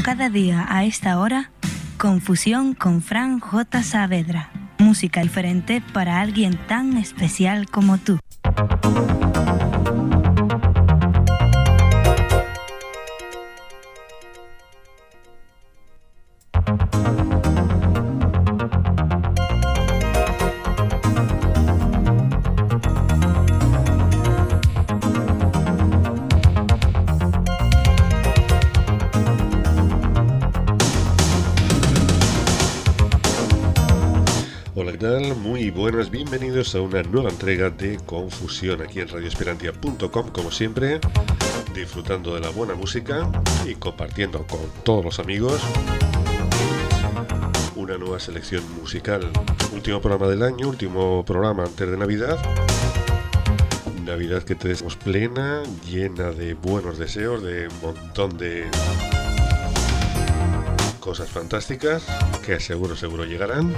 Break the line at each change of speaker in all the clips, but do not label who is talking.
cada día a esta hora, Confusión con Fran J. Saavedra. Música diferente para alguien tan especial como tú.
Muy buenas, bienvenidos a una nueva entrega de Confusión aquí en radioesperantia.com, como siempre, disfrutando de la buena música y compartiendo con todos los amigos una nueva selección musical. Último programa del año, último programa antes de Navidad. Navidad que te deseamos plena, llena de buenos deseos, de un montón de cosas fantásticas que seguro llegarán.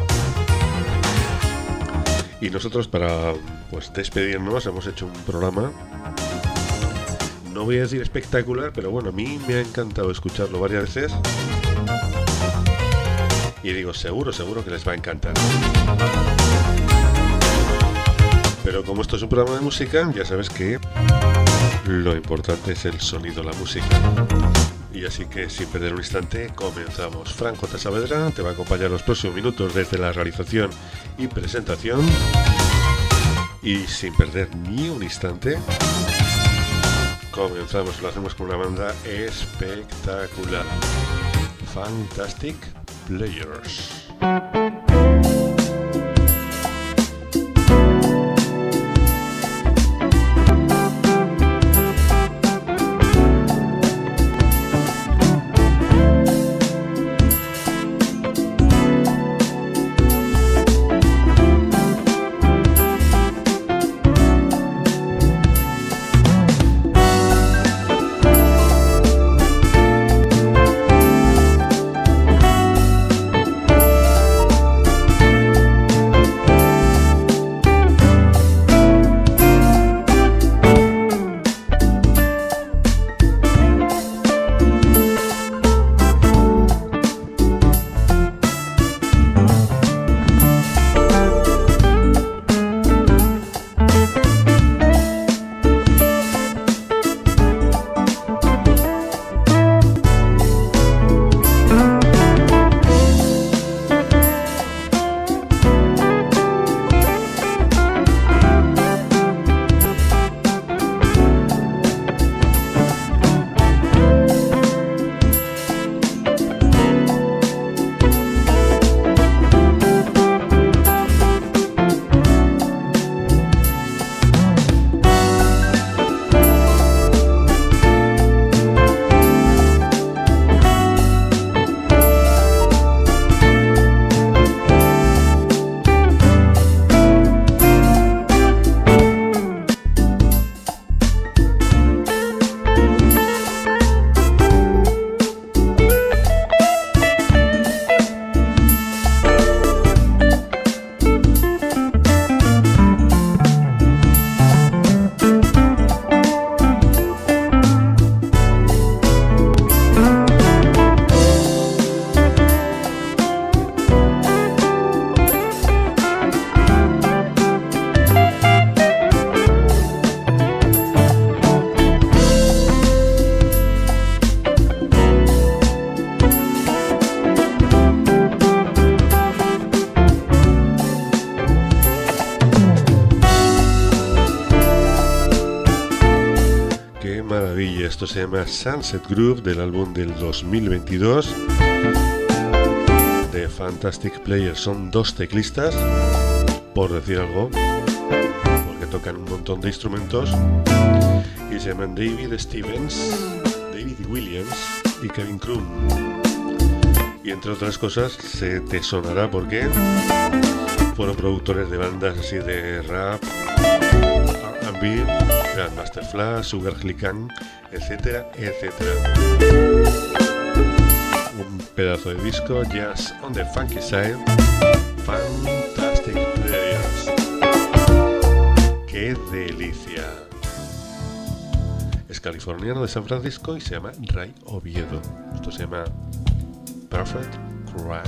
Y nosotros para despedirnos hemos hecho un programa, no voy a decir espectacular, pero bueno, a mí me ha encantado escucharlo varias veces. Y digo, seguro que les va a encantar. Pero como esto es un programa de música, ya sabes que lo importante es el sonido, la música. Y así que sin perder un instante comenzamos. Fran J. Saavedra te va a acompañar los próximos minutos desde la realización y presentación. Y sin perder ni un instante comenzamos, lo hacemos con una banda espectacular, Fantastic Players. Esto se llama Sunset Groove, del álbum del 2022 de Fantastic Players. Son dos teclistas, por decir algo, porque tocan un montón de instrumentos, y se llaman David Stevens, David Williams y Kevin Kroon. Y entre otras cosas se te sonará porque fueron productores de bandas así de rap, R&B, Grandmaster Flash, Sugar Hill Gang, etcétera, etcétera. Un pedazo de disco, Jazz on the Funky Side, Fantastic Players. ¡Qué delicia! Es californiano de San Francisco y se llama Ray Oviedo. Esto se llama Perfect Cry.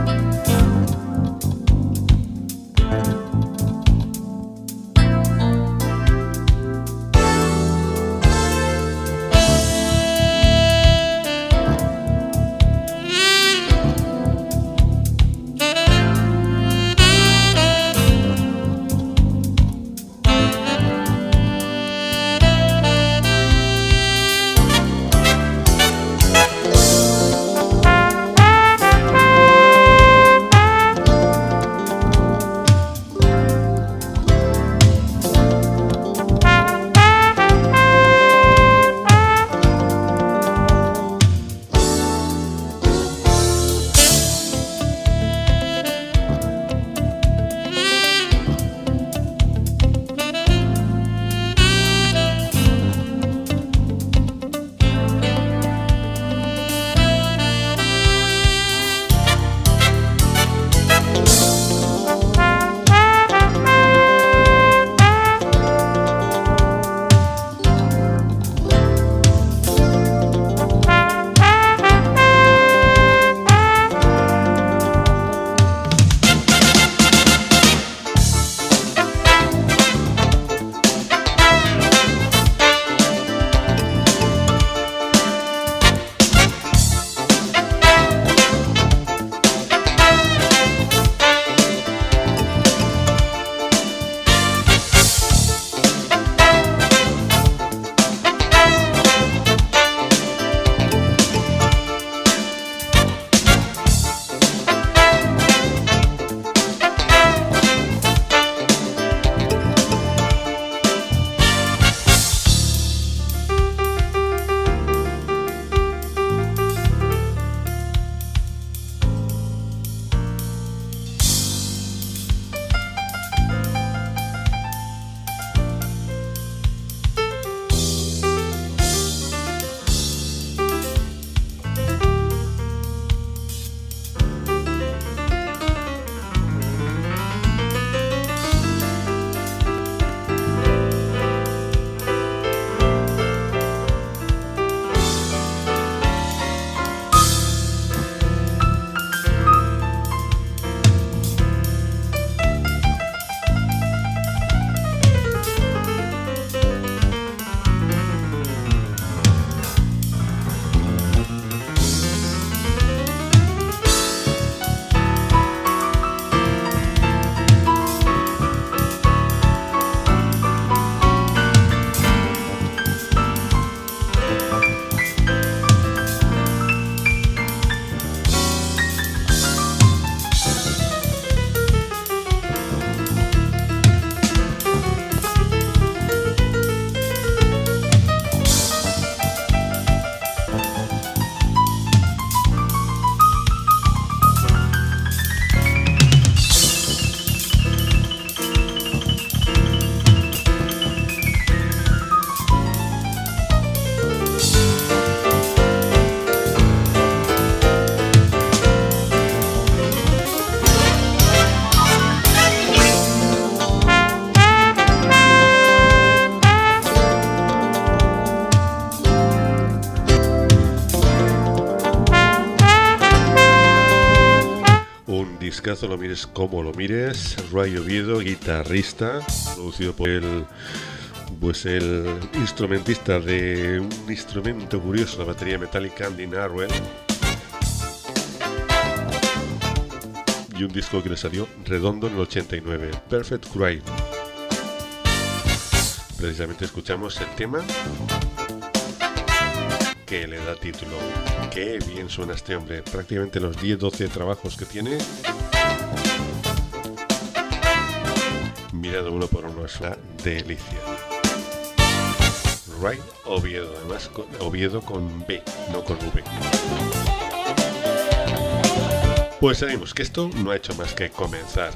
discazo, lo mires como lo mires. Ray Oviedo, guitarrista, producido por el instrumentista de un instrumento curioso, la batería metálica, Andy Narwhal, y un disco que le salió redondo en el 89, Perfect Cry. Precisamente escuchamos el tema que le da título. Qué bien suena este hombre. Prácticamente los 10-12 trabajos que tiene, mirado uno por uno, es una delicia. Ray Oviedo, además Oviedo con B, no con V. Pues sabemos que esto no ha hecho más que comenzar.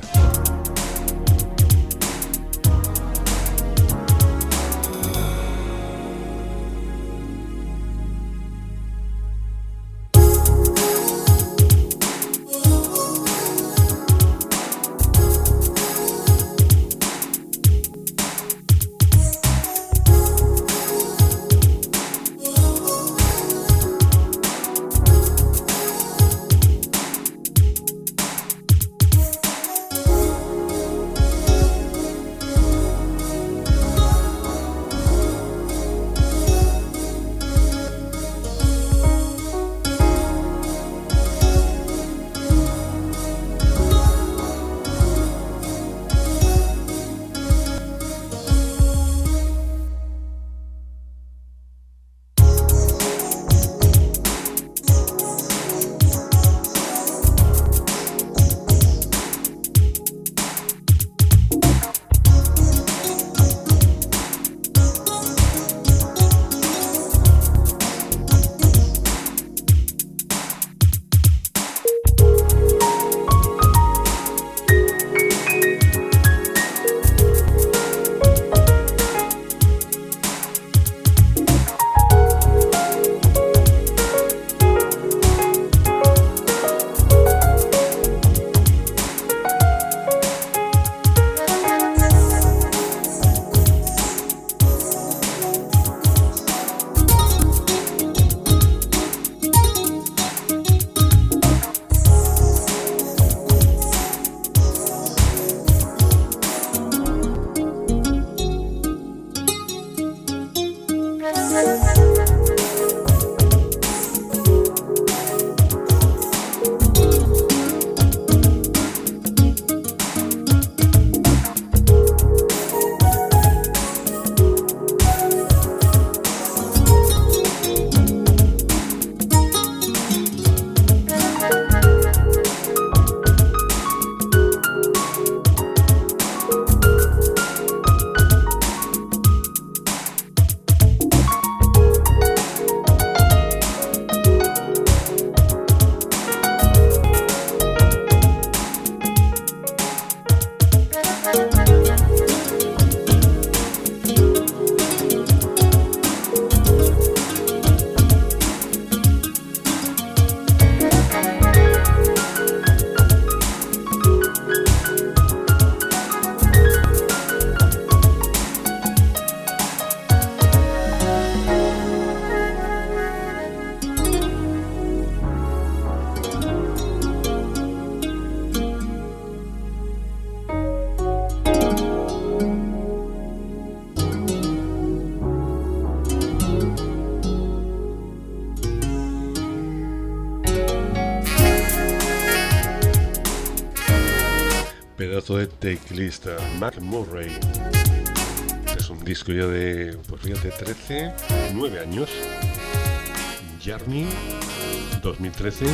pedazo de teclista, Mac Murray. Es un disco ya de, pues fíjate, 9 años. Journey, 2013.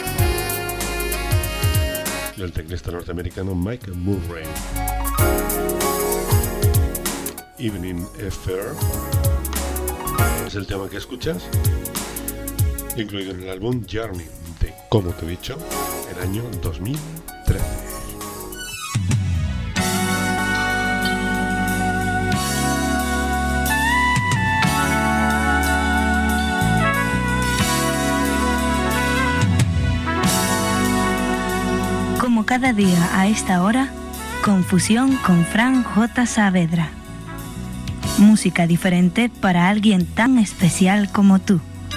Y el teclista norteamericano Mike Murray. Evening Affair es el tema que escuchas, incluido en el álbum Journey de, como te he dicho, el año 2013.
Como cada día a esta hora, Confusión con Fran J. Saavedra. Música diferente para alguien tan especial como tú.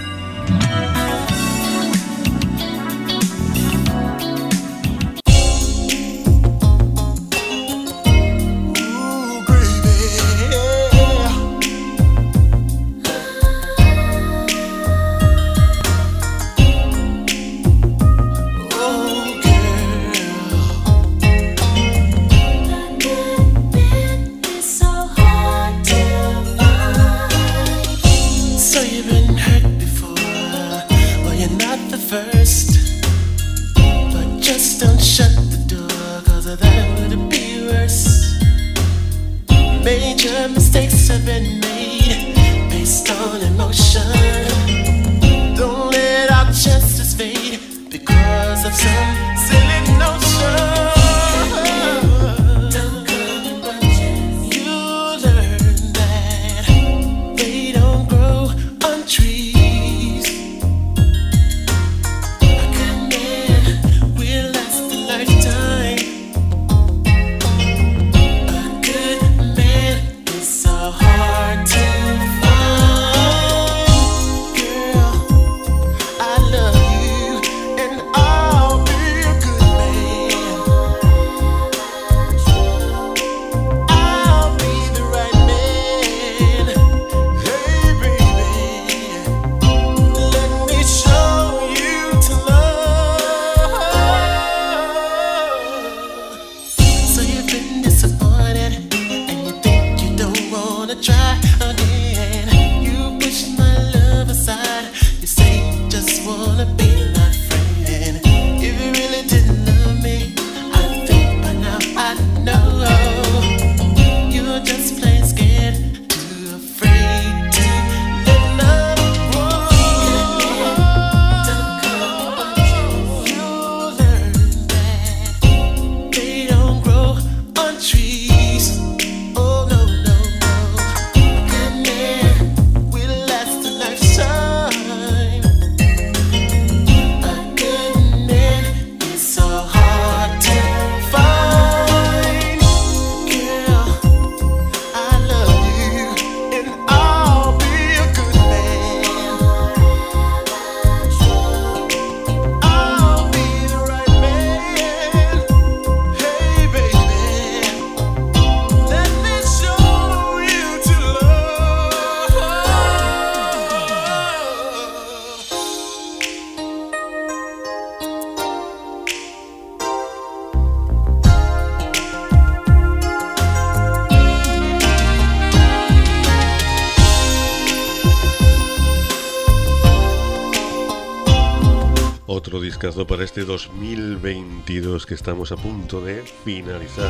Otro discazo para este 2022 que estamos a punto de finalizar.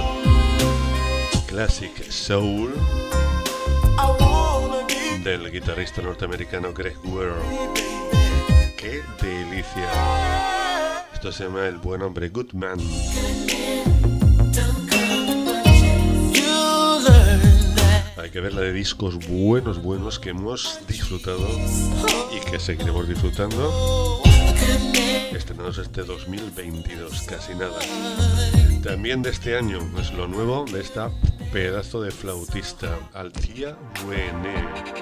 Classic Soul del guitarrista norteamericano Greg Ware. ¡Qué delicia! Esto se llama El Buen Hombre, Good Man. Hay que ver la de discos buenos que hemos disfrutado y que seguiremos disfrutando. Estrenados este 2022, casi nada. También de este año es lo nuevo de esta pedazo de flautista, Althea René.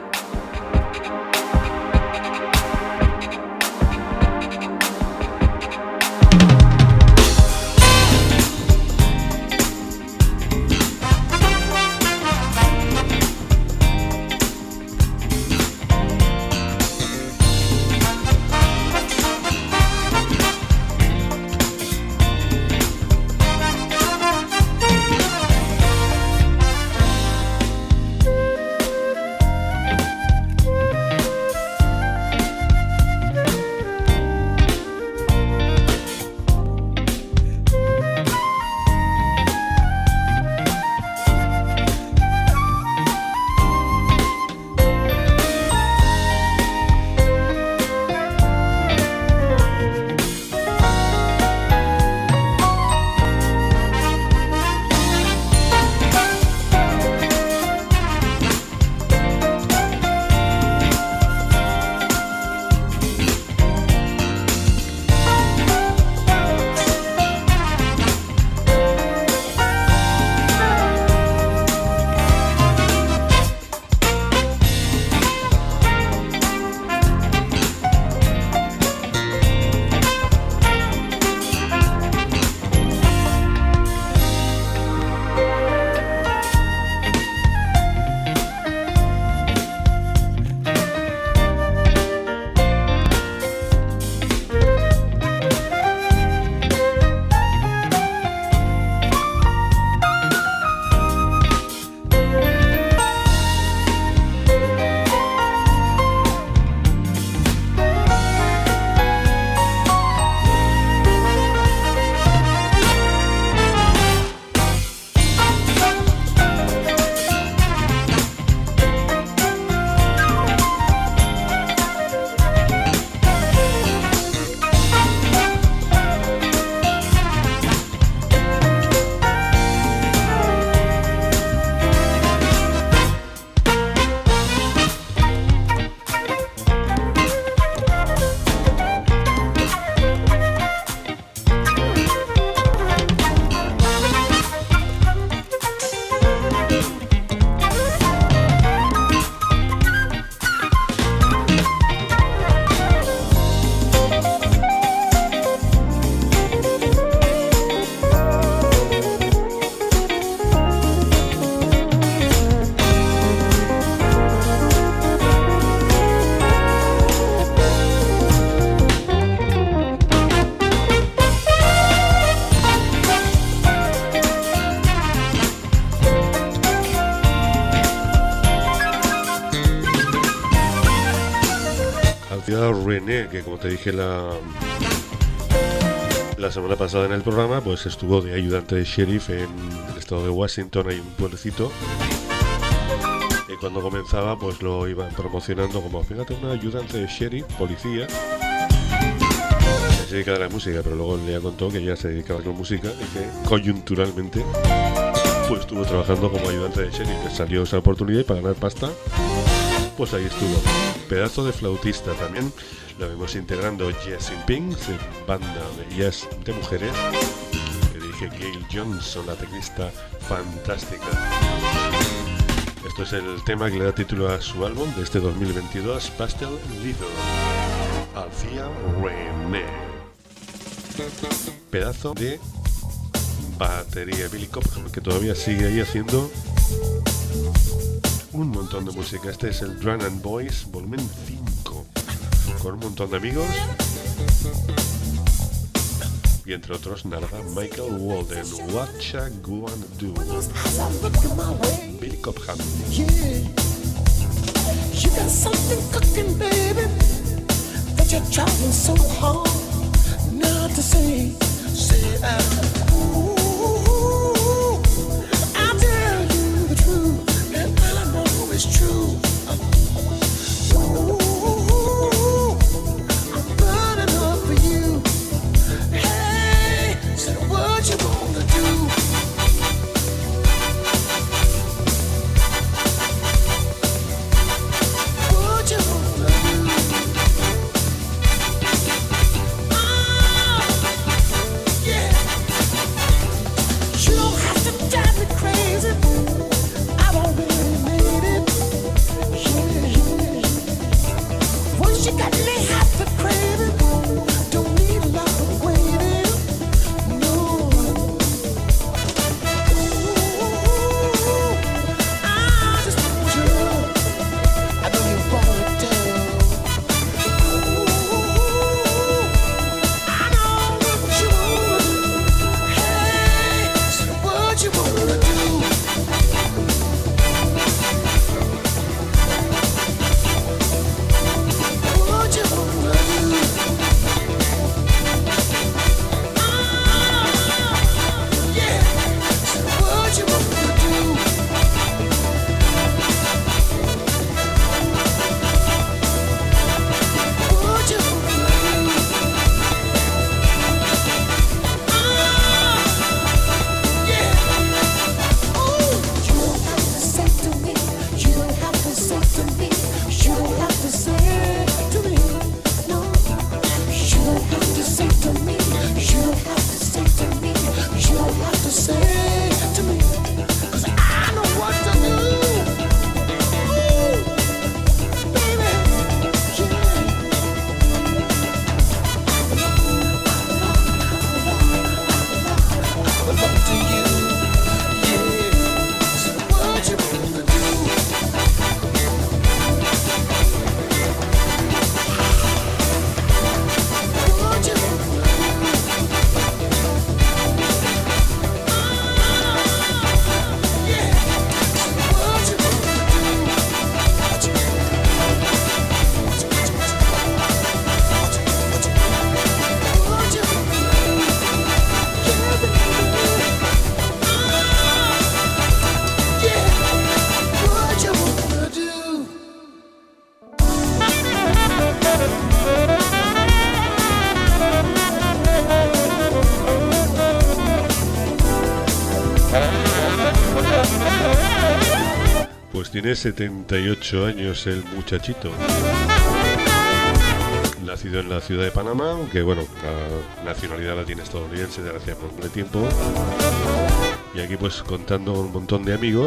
conocida René, que como te dije la semana pasada en el programa, pues estuvo de ayudante de sheriff en el estado de Washington, hay un pueblecito, y cuando comenzaba pues lo iban promocionando como, fíjate, una ayudante de sheriff, policía, que se dedica a la música, pero luego le contó que ya se dedicaba a la música y que coyunturalmente pues estuvo trabajando como ayudante de sheriff, le salió esa oportunidad y para ganar pasta pues ahí estuvo. Pedazo de flautista también. Lo vemos integrando Jess in Pink, banda de jazz de mujeres, que dirige Gail Johnson, la teclista fantástica. Esto es el tema que le da título a su álbum de este 2022, Pastel Little, Althea René. Pedazo de batería, Billy Cobham, que todavía sigue ahí haciendo un montón de música. Este es el Drum and Boys volumen 5, con un montón de amigos y entre otros Narda, Michael Walden, What Ya Gonna Do, Billy Cobham.
You got something cooking, baby, that you're trying so hard not to say. Ooh, I'll tell you the truth, and I know it's true. Ooh, I'm burning up for you. Hey, say what you gonna do. What you gonna do? You don't have to drive me crazy. I've already made it. Yeah. Once you got me happy, crazy, don't need a lot of waiting. No. Ooh, I just want you. I know you want it too. Ooh, I know what you want. Hey, so what you wanna do? What you wanna do? Yeah, so what you wanna do? What you wanna do? Yeah. Ooh, you don't have to say to me. You don't have to say to me. You don't have to say to me. No. You don't have to say to me. You don't have to say to me. You don't have to say to me. 'Cause I know what to do. Ooh, baby, yeah. I belong to you, yeah. So what you wanna do? What you wanna do? Yeah. What you wanna do? What you wanna do? What you wanna do? What you wanna do? Yeah, baby. Yeah. What you wanna do?
Pues tiene 78 años el muchachito. Nacido en la ciudad de Panamá, aunque bueno, la nacionalidad la tiene estadounidense desde hace bastante tiempo. Y aquí pues contando con un montón de amigos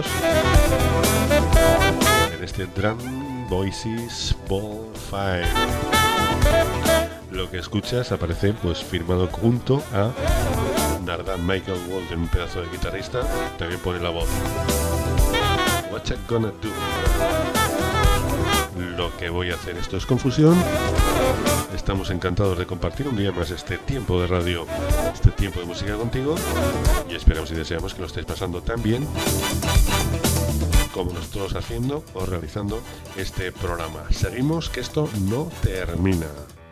en este Drum Voices Ball 5. Lo que escuchas aparece pues firmado junto a Narda, Michael Walden, un pedazo de guitarrista, también pone la voz. What ya gonna do? Lo que voy a hacer, esto es Confusión. Estamos encantados de compartir un día más este tiempo de radio, este tiempo de música contigo y esperamos y deseamos que lo estéis pasando tan bien como nosotros haciendo o realizando este programa. Seguimos, que esto no termina.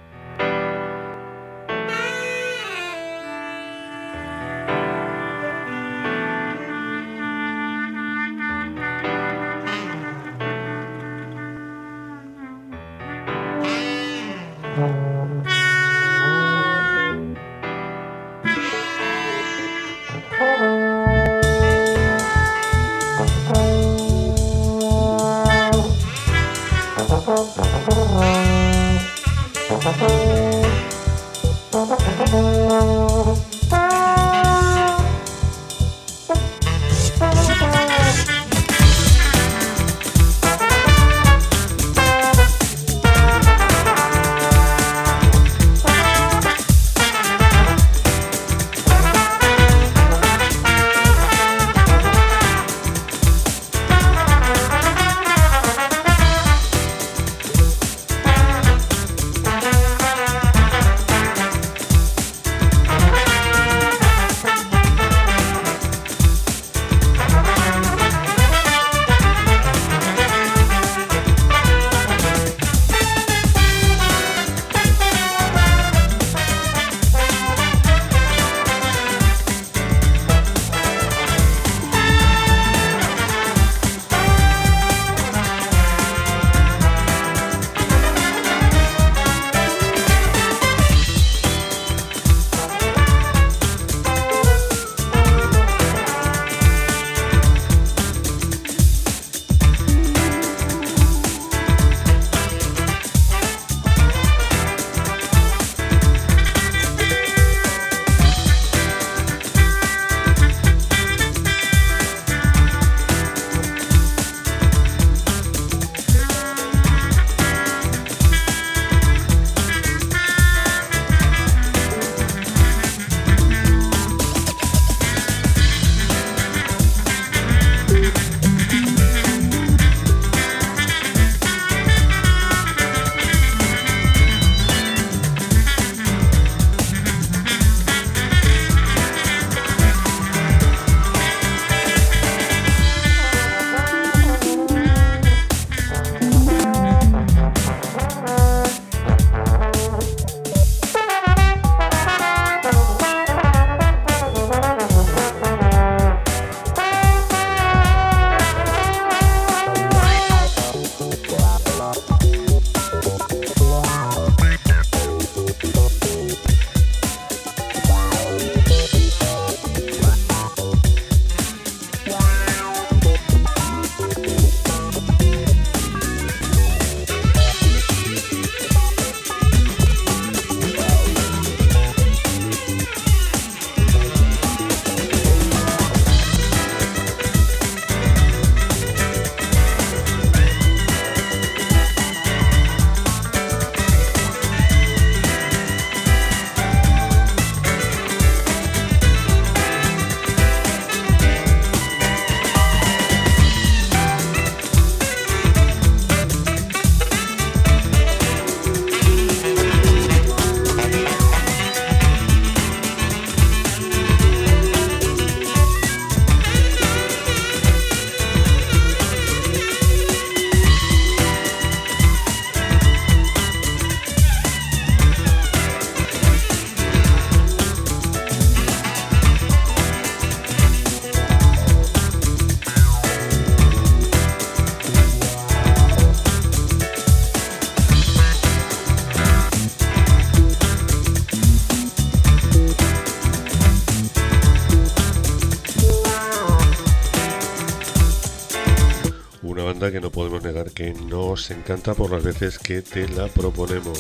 banda que no podemos negar que nos encanta por las veces que te la proponemos.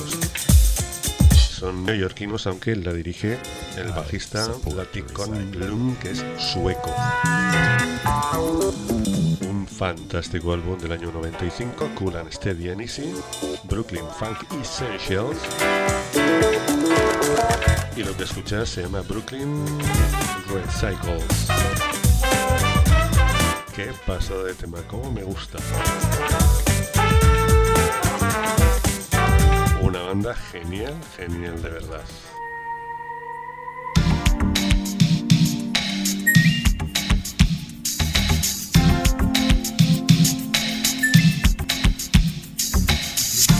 Son neoyorquinos, aunque la dirige el bajista Bugatti Conlund, que es sueco. Un fantástico álbum del año 95, Cool and Steady and Easy, Brooklyn Funk Essentials. Y lo que escuchas se llama Brooklyn Recycles. Qué pasada de tema, cómo me gusta. Una banda genial, genial de verdad.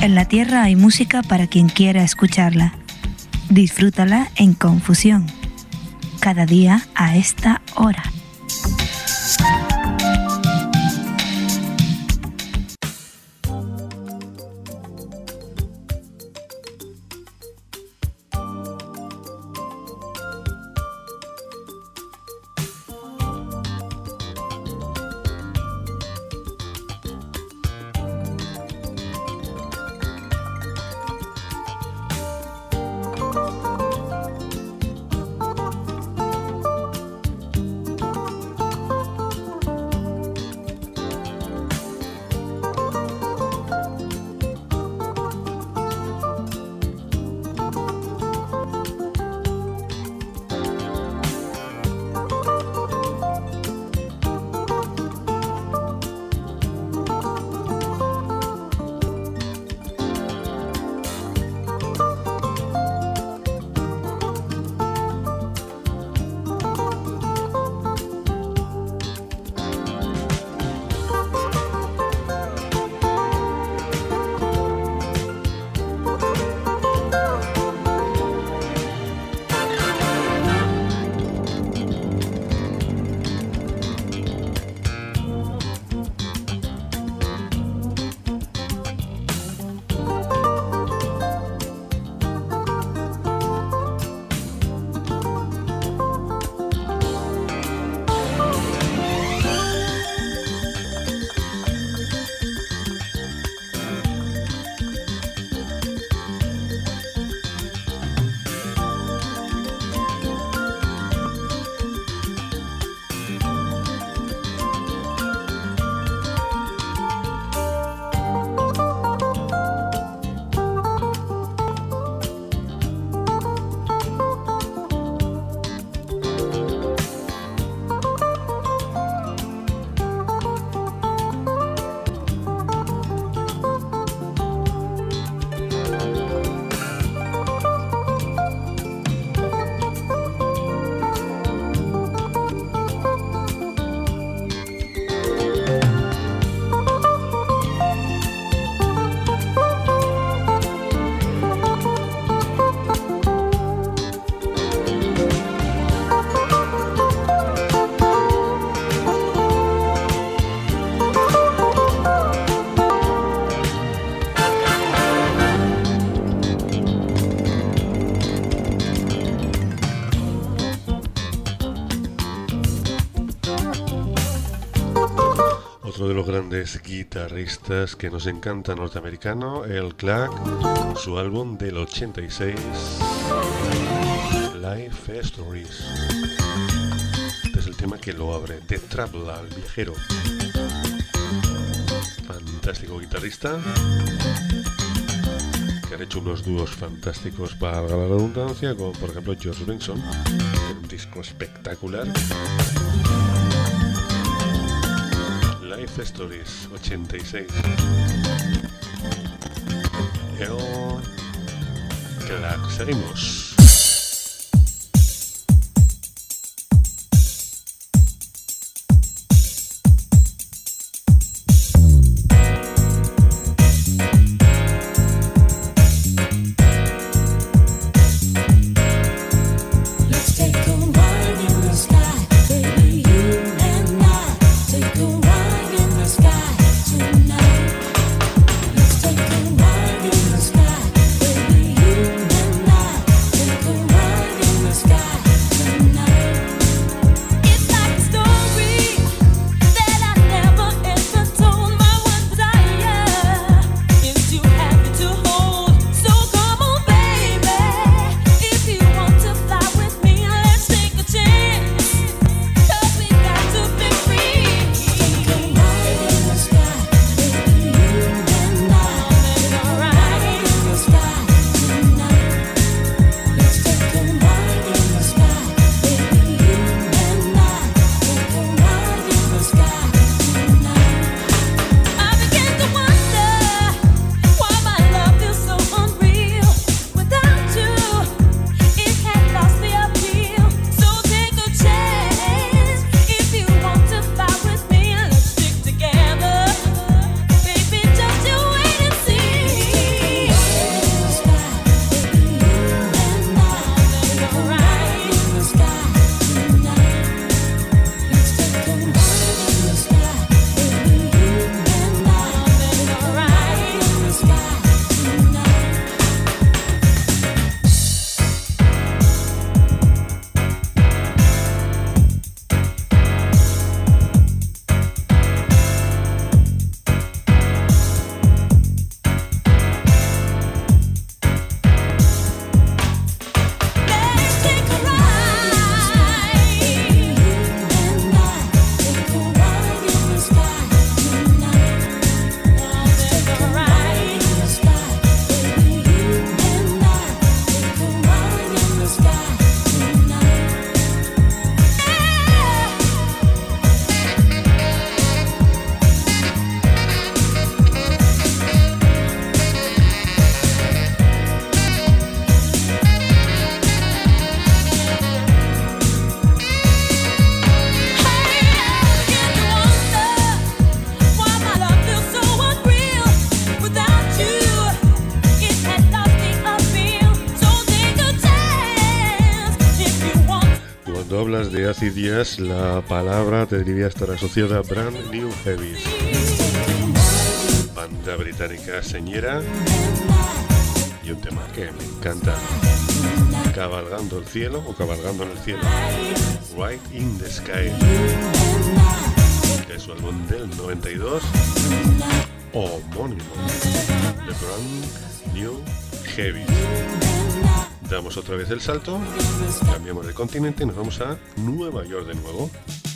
En la Tierra hay música para quien quiera escucharla. Disfrútala en Confusión. Cada día a esta hora.
Otro de los grandes guitarristas que nos encanta norteamericano, el Clark, su álbum del 86, Life Stories. Este es el tema que lo abre, The Traveler, el viajero. Fantástico guitarrista, que han hecho unos dúos fantásticos para la redundancia, como por ejemplo George Benson, en un disco espectacular. Life Stories 86. El Clark, seguimos.
Tonight,
de acid jazz, la palabra debería estar asociada a Brand New Heavies, banda británica señera, y un tema que me encanta, Cabalgando el cielo o Cabalgando en el cielo, Right in the Sky, que es su álbum del 92, homónimo, The Brand New Heavies. Damos otra vez el salto, cambiamos de continente y nos vamos a Nueva York de nuevo.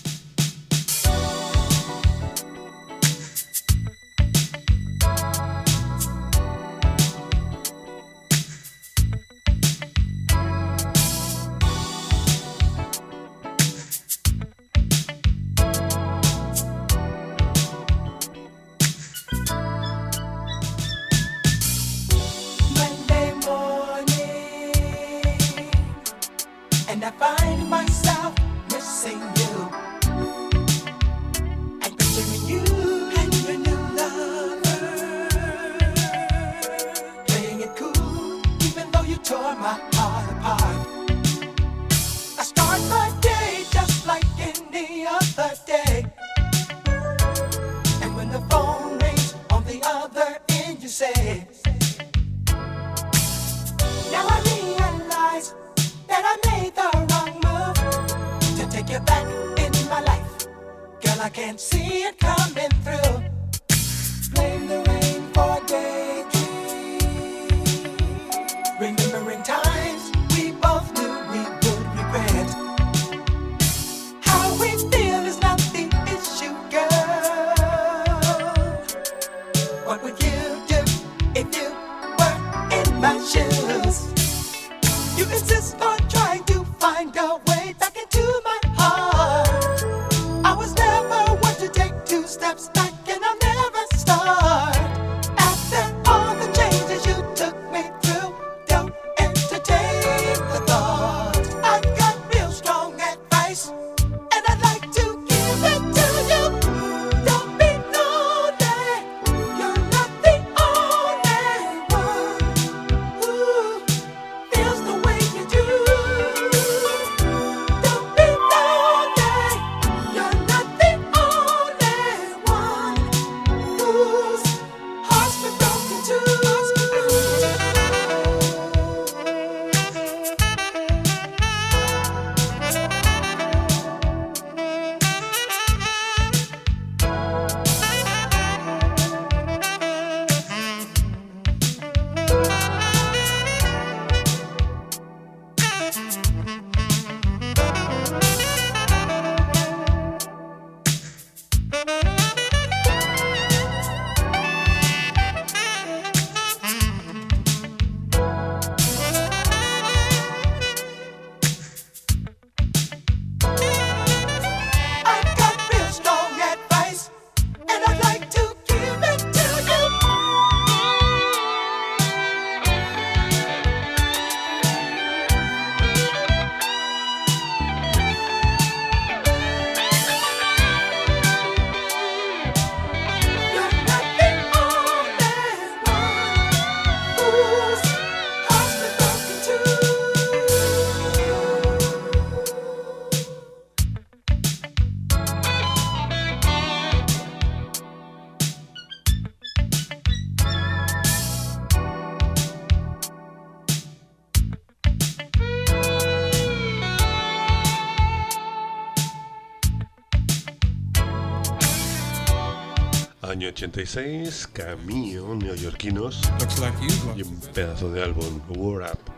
Año 86, Cameo, neoyorquinos, y un pedazo de álbum, Word Up.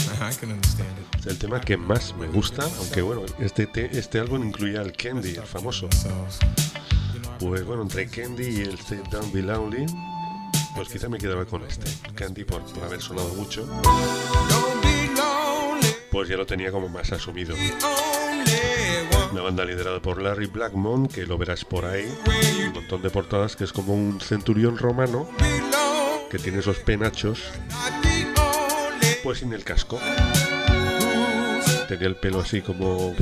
Es el tema que más me gusta, aunque bueno, este álbum incluía el Candy, el famoso. Pues bueno, entre Candy y el Sit Down Be Lonely, pues quizá me quedaba con este. Candy por haber sonado mucho, pues ya lo tenía como más asumido. Una banda liderada por Larry Blackmon, que lo verás por ahí, un montón de portadas, que es como un centurión romano que tiene esos penachos, pues sin el casco. Tenía el pelo así como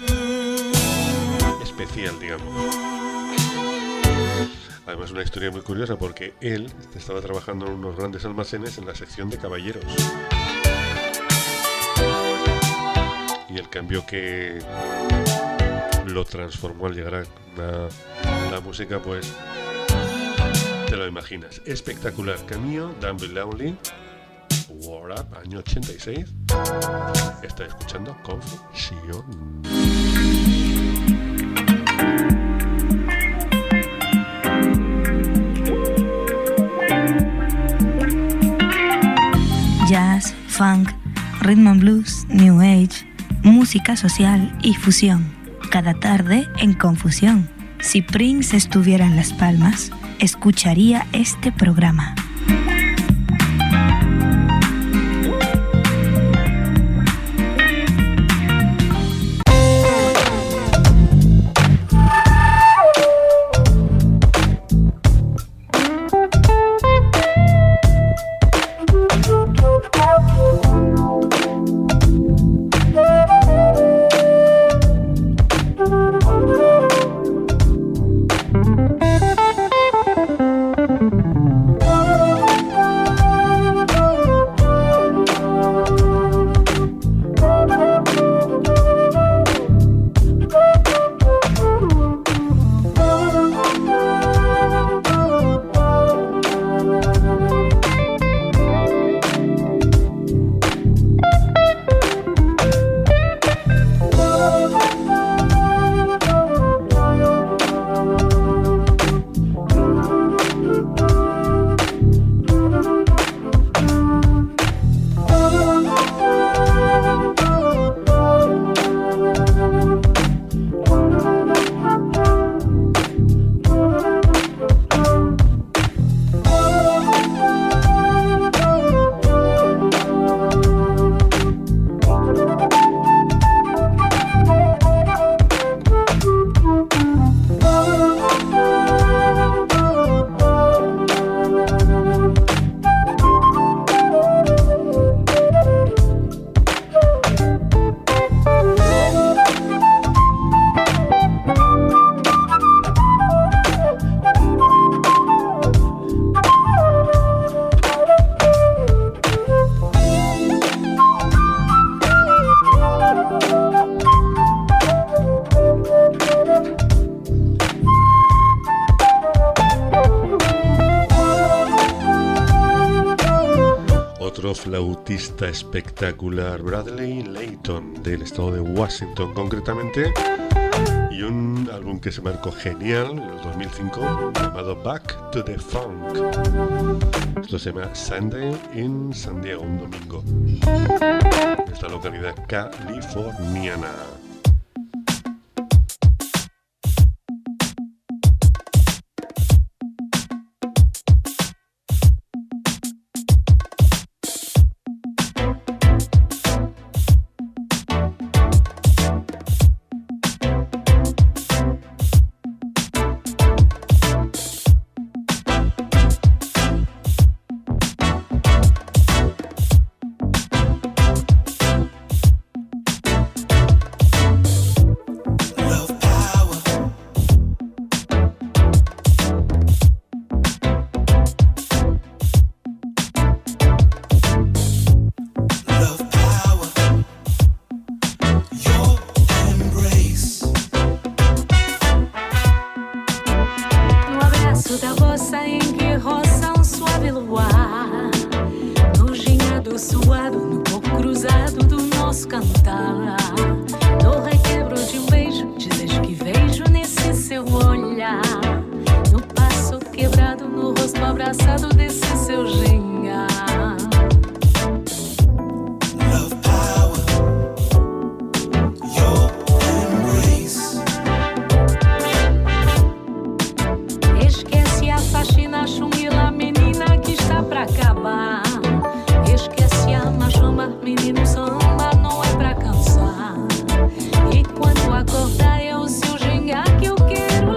especial, digamos. Además, una historia muy curiosa, porque él estaba trabajando en unos grandes almacenes en la sección de caballeros. Y el cambio que lo transformó al llegar a la música, pues te lo imaginas. Espectacular. Cameo, Don't Be Lonely, War Up, año 86. Está escuchando Confusión.
Jazz, funk, rhythm and blues, new age, música social y fusión. Cada tarde en Confusión. Si Prince estuviera en Las Palmas, escucharía este programa.
Flautista espectacular, Bradley Layton, del estado de Washington concretamente, y un álbum que se marcó genial en el 2005 llamado Back to the Funk. Esto se llama Sunday in San Diego, un domingo, en esta localidad californiana.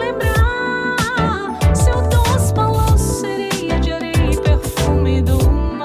Seu doce balanço, sereia de areia e perfume do mar.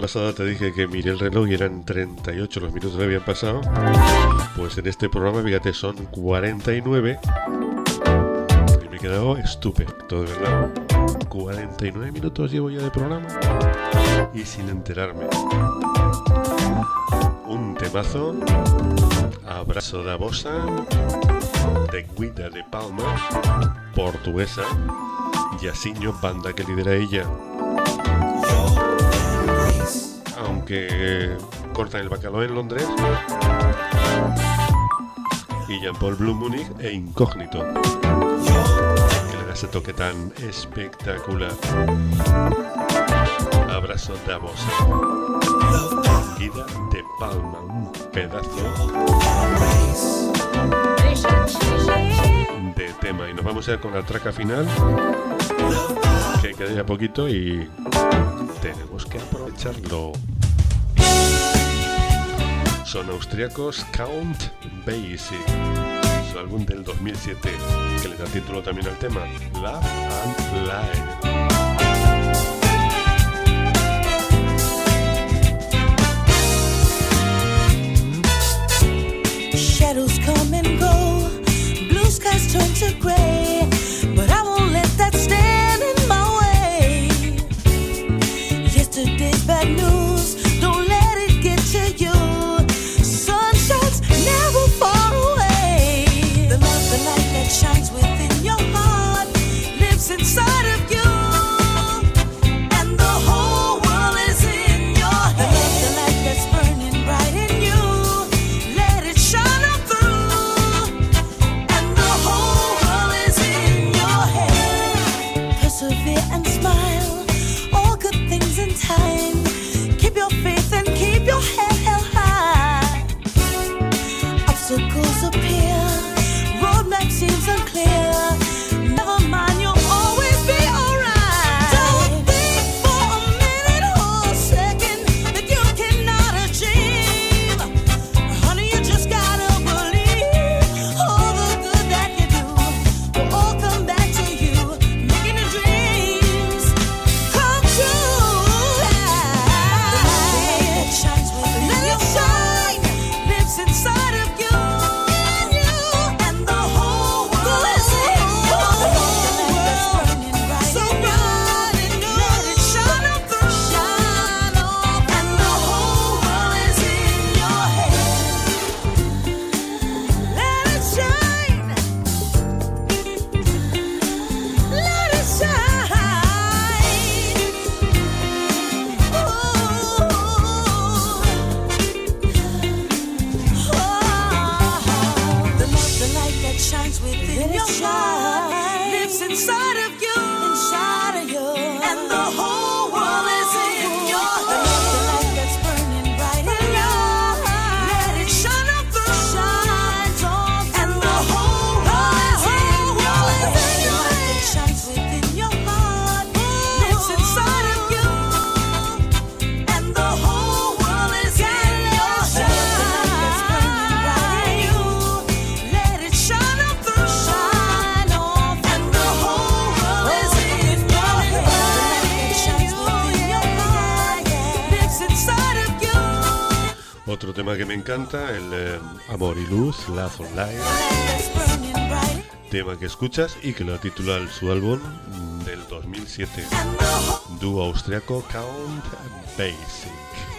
semana pasada te dije que miré el reloj y eran 38 los minutos que habían pasado. Pues en este programa, fíjate, son 49 y me he quedado estupendo, de verdad. 49 minutos llevo ya de programa y sin enterarme. Un temazo, Abraço da Bossa, de Guida de Palma, portuguesa, Jacinho, banda que lidera ella. Aunque cortan el bacalao en Londres, y Jean-Paul Blue Munich e Incógnito, que le da ese toque tan espectacular. Abraço da Bossa, Guida de Palma, un pedazo de tema. Y nos vamos a ir con la traca final, que queda ya poquito y tenemos que aprovecharlo. Son austriacos Count Basie, su álbum del 2007, que le da título también al tema, Love and Light.
Shadows come and go, blue skies turn to gray, but I won't let that stand in my way. Yesterday's bad news, don't let it get to you. Sunshine's never far away. The love, the light that shines within your heart lives inside of you. And the whole world is in your head. The love, the light that's burning bright in you, let it shine up through. And the whole world is in your head. Persevere and smile, all good things in time. Keep your faith and keep your head held high. Obstacles appear, roadmap seems unclear. Never mind, you'll always be alright. Don't think for a minute or a second that you cannot achieve. Honey, you just gotta believe all the good that you do will all come back to you, making your dreams come true. Let it shine within your shine, lives inside of you. And the whole world is in your head. So bright and new, let it shine up through. Shine up, and the whole world is in your head. Let it shine. Let it shine. The love, the light that shines within your heart lives inside of you. Inside of you. And the whole world is in your head. The love, the light that's burning bright in you, let it shine up through. Shines on through. And the whole world is in your head. The light that shines within your heart lives inside of you. And the whole world is in your head. The light that's burning bright in you, let it shine up through. Shine on through. And the whole world is in your head. The light that shines within your heart lives inside of you.
Otro tema que me encanta, el Amor y Luz, Love and Light,
It's burning bright.
tema que escuchas y que lo titula su álbum del 2007,
And the whole
dúo austriaco Count Basie.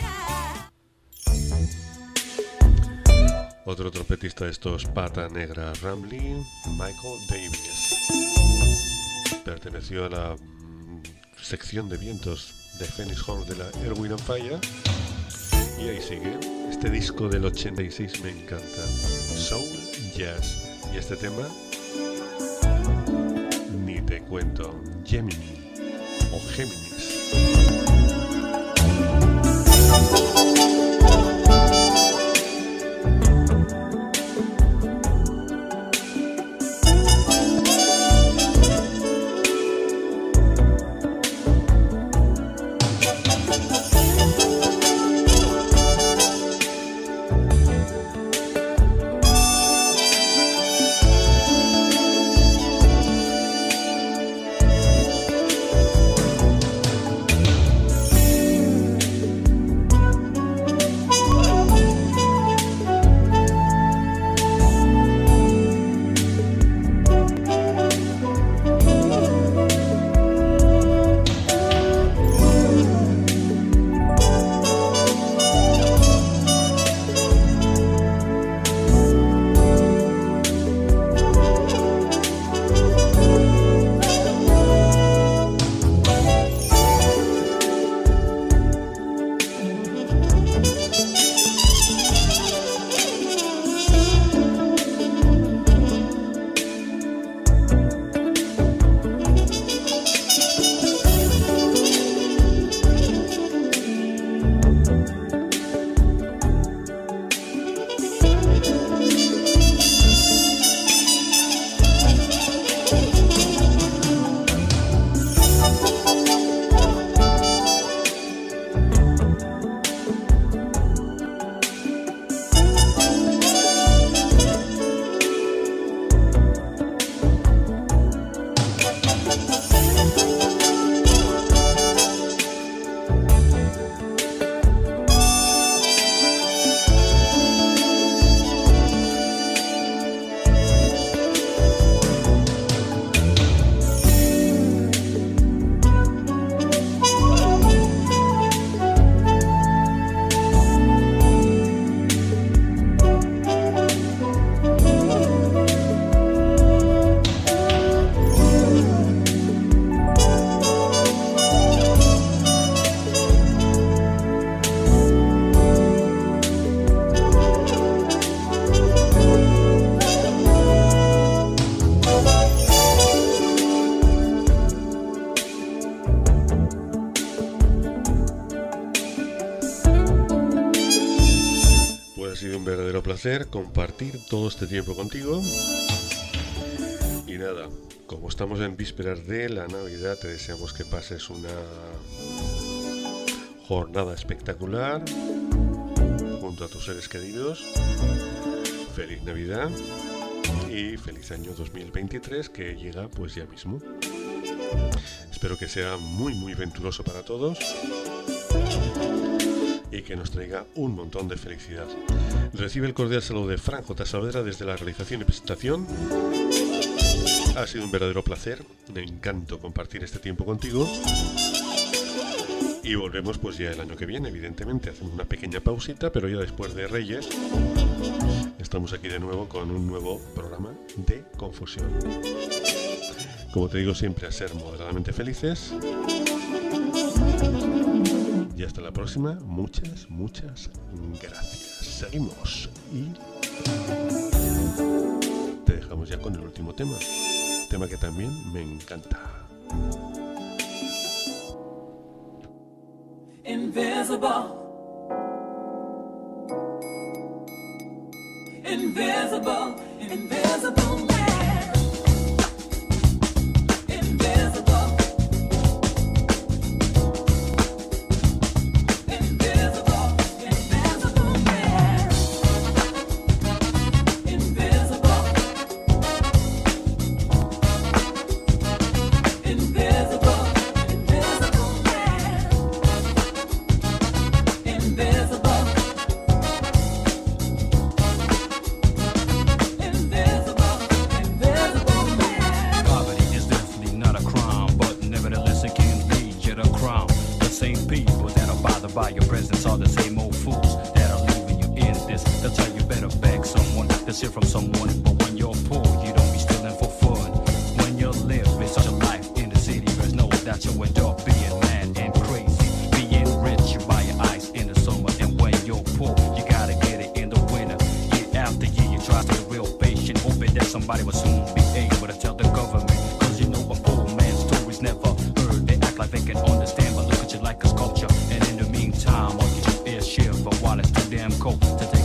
Otro trompetista de estos, pata negra Ramblin', Michael Davis. Perteneció a la sección de vientos de Phoenix Horns de la Erwin and Fire. Y ahí sigue. Este disco del 86 me encanta. Soul Jazz. Y este tema, ni te cuento. Gemini o Géminis. Ha sido un verdadero placer compartir todo este tiempo contigo. Y nada, como estamos en vísperas de la Navidad, te deseamos que pases una jornada espectacular junto a tus seres queridos. Feliz Navidad y feliz año 2023 que llega pues ya mismo. Espero que sea muy muy venturoso para todos y que nos traiga un montón de felicidad. Recibe el cordial saludo de Fran J. Saavedra desde la realización y presentación. Ha sido un verdadero placer, un encanto compartir este tiempo contigo. Y volvemos pues ya el año que viene, evidentemente. Hacemos una pequeña pausita, pero ya después de Reyes estamos aquí de nuevo con un nuevo programa de Confusión. Como te digo siempre, a ser moderadamente felices. Y hasta la próxima. Muchas, muchas gracias. Seguimos y te dejamos ya con el último tema. Tema que también me encanta.
Invisible, invisible, invisible man. Invisible, invisible, invisible man. Invisible, invisible, invisible man. Invisible, invisible man.
Poverty is definitely not a crime, but nevertheless it can lead you to crime. The same people that are bothered by your presence are the same old fools that are leaving you in this. They'll tell you better beg someone, to steal from someone. But when you're poor, you don't be stealing for fun. When you live in such a life in the city, there's no doubt you end up being mad and crazy. Being rich, you buy your ice in the summer, and when you're poor, you gotta get it in the winter. Year after year, you try to be real patient, hoping that somebody will soon be able to tell the government. Cause you know a poor man's story's never heard. They act like they can understand, but look at you like a sculpture. And in the meantime, all you do is shiver while it's too damn cold to take